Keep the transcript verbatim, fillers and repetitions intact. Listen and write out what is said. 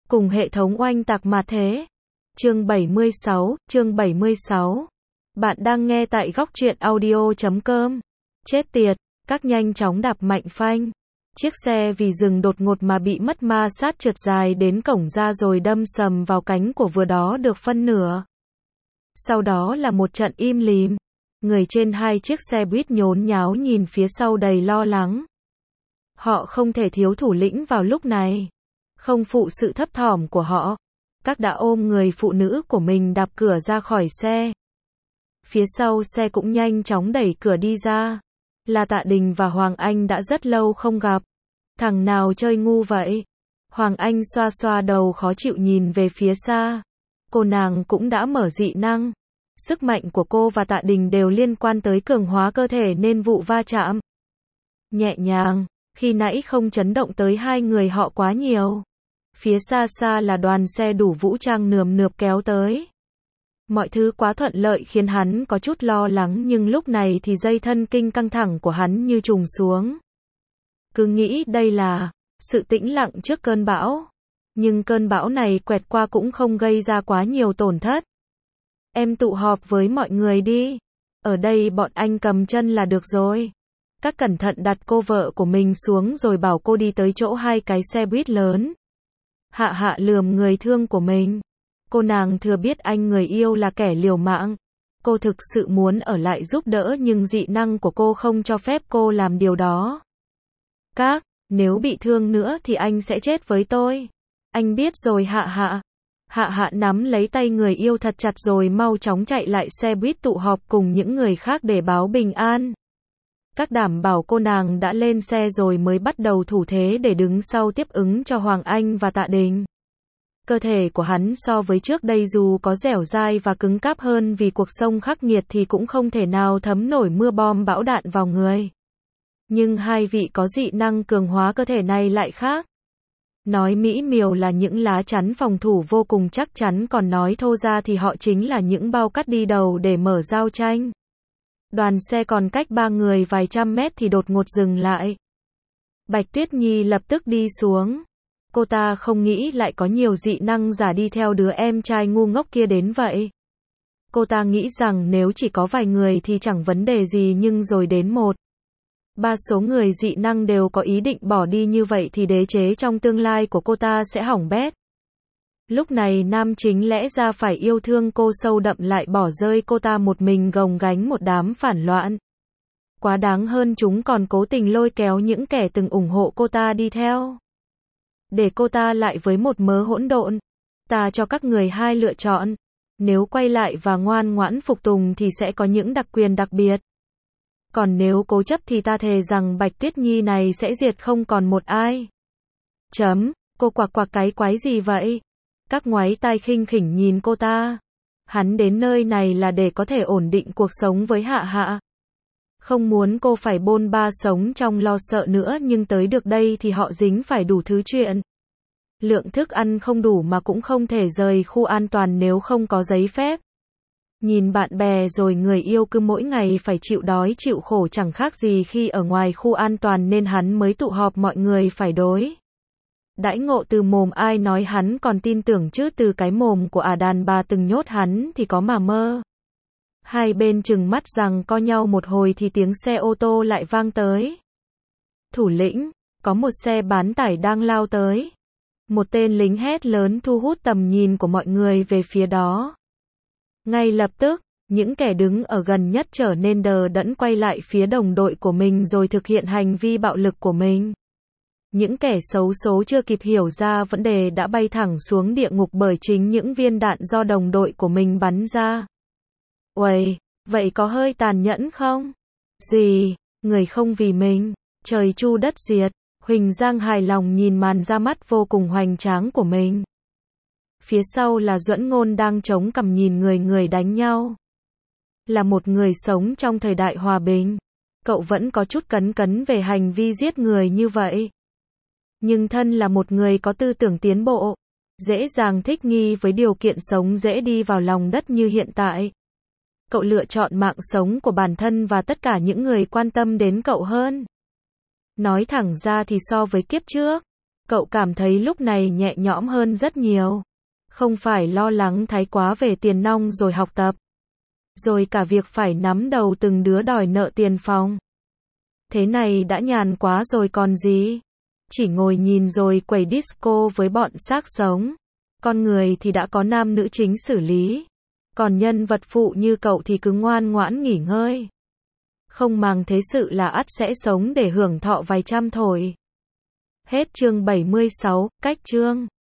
cùng hệ thống oanh tạc mà thế. Chương bảy mươi sáu, chương bảy mươi sáu. Bạn đang nghe tại góc truyện audio chấm com. Chết tiệt, các nhanh chóng đạp mạnh phanh. Chiếc xe vì dừng đột ngột mà bị mất ma sát trượt dài đến cổng ra rồi đâm sầm vào cánh của vừa đó được phân nửa. Sau đó là một trận im lìm. Người trên hai chiếc xe buýt nhốn nháo nhìn phía sau đầy lo lắng. Họ không thể thiếu thủ lĩnh vào lúc này. Không phụ sự thấp thỏm của họ, các đã ôm người phụ nữ của mình đạp cửa ra khỏi xe. Phía sau xe cũng nhanh chóng đẩy cửa đi ra. Là Tạ Đình và Hoàng Anh đã rất lâu không gặp. Thằng nào chơi ngu vậy? Hoàng Anh xoa xoa đầu khó chịu nhìn về phía xa. Cô nàng cũng đã mở dị năng. Sức mạnh của cô và Tạ Đình đều liên quan tới cường hóa cơ thể nên vụ va chạm nhẹ nhàng, khi nãy không chấn động tới hai người họ quá nhiều. Phía xa xa là đoàn xe đủ vũ trang nườm nượp kéo tới. Mọi thứ quá thuận lợi khiến hắn có chút lo lắng, nhưng lúc này thì dây thân kinh căng thẳng của hắn như trùng xuống. Cứ nghĩ đây là sự tĩnh lặng trước cơn bão. Nhưng cơn bão này quẹt qua cũng không gây ra quá nhiều tổn thất. Em tụ họp với mọi người đi. Ở đây bọn anh cầm chân là được rồi. Các cẩn thận đặt cô vợ của mình xuống rồi bảo cô đi tới chỗ hai cái xe buýt lớn. Hạ Hạ lườm người thương của mình. Cô nàng thừa biết anh người yêu là kẻ liều mạng. Cô thực sự muốn ở lại giúp đỡ nhưng dị năng của cô không cho phép cô làm điều đó. Các, nếu bị thương nữa thì anh sẽ chết với tôi. Anh biết rồi Hạ Hạ. Hạ Hạ nắm lấy tay người yêu thật chặt rồi mau chóng chạy lại xe buýt tụ họp cùng những người khác để báo bình an. Các đảm bảo cô nàng đã lên xe rồi mới bắt đầu thủ thế để đứng sau tiếp ứng cho Hoàng Anh và Tạ Đình. Cơ thể của hắn so với trước đây dù có dẻo dai và cứng cáp hơn vì cuộc sống khắc nghiệt thì cũng không thể nào thấm nổi mưa bom bão đạn vào người. Nhưng hai vị có dị năng cường hóa cơ thể này lại khác. Nói mỹ miều là những lá chắn phòng thủ vô cùng chắc chắn, còn nói thô ra thì họ chính là những bao cắt đi đầu để mở giao tranh. Đoàn xe còn cách ba người vài trăm mét thì đột ngột dừng lại. Bạch Tuyết Nhi lập tức đi xuống. Cô ta không nghĩ lại có nhiều dị năng giả đi theo đứa em trai ngu ngốc kia đến vậy. Cô ta nghĩ rằng nếu chỉ có vài người thì chẳng vấn đề gì, nhưng rồi đến một ba số người dị năng đều có ý định bỏ đi như vậy thì đế chế trong tương lai của cô ta sẽ hỏng bét. Lúc này nam chính lẽ ra phải yêu thương cô sâu đậm lại bỏ rơi cô ta một mình gồng gánh một đám phản loạn. Quá đáng hơn, chúng còn cố tình lôi kéo những kẻ từng ủng hộ cô ta đi theo. Để cô ta lại với một mớ hỗn độn. Ta cho các người hai lựa chọn. Nếu quay lại và ngoan ngoãn phục tùng thì sẽ có những đặc quyền đặc biệt. Còn nếu cố chấp thì ta thề rằng Bạch Tuyết Nhi này sẽ diệt không còn một ai. Chấm, cô quạc quạc cái quái gì vậy? Các ngoái tai khinh khỉnh nhìn cô ta. Hắn đến nơi này là để có thể ổn định cuộc sống với Hạ Hạ. Không muốn cô phải bôn ba sống trong lo sợ nữa, nhưng tới được đây thì họ dính phải đủ thứ chuyện. Lượng thức ăn không đủ mà cũng không thể rời khu an toàn nếu không có giấy phép. Nhìn bạn bè rồi người yêu cứ mỗi ngày phải chịu đói chịu khổ chẳng khác gì khi ở ngoài khu an toàn nên hắn mới tụ họp mọi người phải đối đãi ngộ từ mồm ai nói hắn còn tin tưởng chứ từ cái mồm của ả đàn bà từng nhốt hắn thì có mà mơ. Hai bên chừng mắt rằng co nhau một hồi thì tiếng xe ô tô lại vang tới. Thủ lĩnh, có một xe bán tải đang lao tới. Một tên lính hét lớn thu hút tầm nhìn của mọi người về phía đó. Ngay lập tức, những kẻ đứng ở gần nhất trở nên đờ đẫn quay lại phía đồng đội của mình rồi thực hiện hành vi bạo lực của mình. Những kẻ xấu số chưa kịp hiểu ra vấn đề đã bay thẳng xuống địa ngục bởi chính những viên đạn do đồng đội của mình bắn ra. Uầy, vậy có hơi tàn nhẫn không? Gì, người không vì mình, trời chu đất diệt. Huỳnh Giang hài lòng nhìn màn ra mắt vô cùng hoành tráng của mình. Phía sau là Duẫn Ngôn đang chống cằm nhìn người người đánh nhau. Là một người sống trong thời đại hòa bình, cậu vẫn có chút cấn cấn về hành vi giết người như vậy. Nhưng thân là một người có tư tưởng tiến bộ, dễ dàng thích nghi với điều kiện sống dễ đi vào lòng đất như hiện tại. Cậu lựa chọn mạng sống của bản thân và tất cả những người quan tâm đến cậu hơn. Nói thẳng ra thì so với kiếp trước, Cậu cảm thấy lúc này nhẹ nhõm hơn rất nhiều. Không phải lo lắng thái quá về tiền nong rồi học tập. Rồi cả việc phải nắm đầu từng đứa đòi nợ tiền phòng. Thế này đã nhàn quá rồi còn gì. Chỉ ngồi nhìn rồi quẩy disco với bọn xác sống. Con người thì đã có nam nữ chính xử lý. Còn nhân vật phụ như cậu thì cứ ngoan ngoãn nghỉ ngơi. Không màng thế sự là ắt sẽ sống để hưởng thọ vài trăm thôi. Hết chương bảy mươi sáu, cách chương.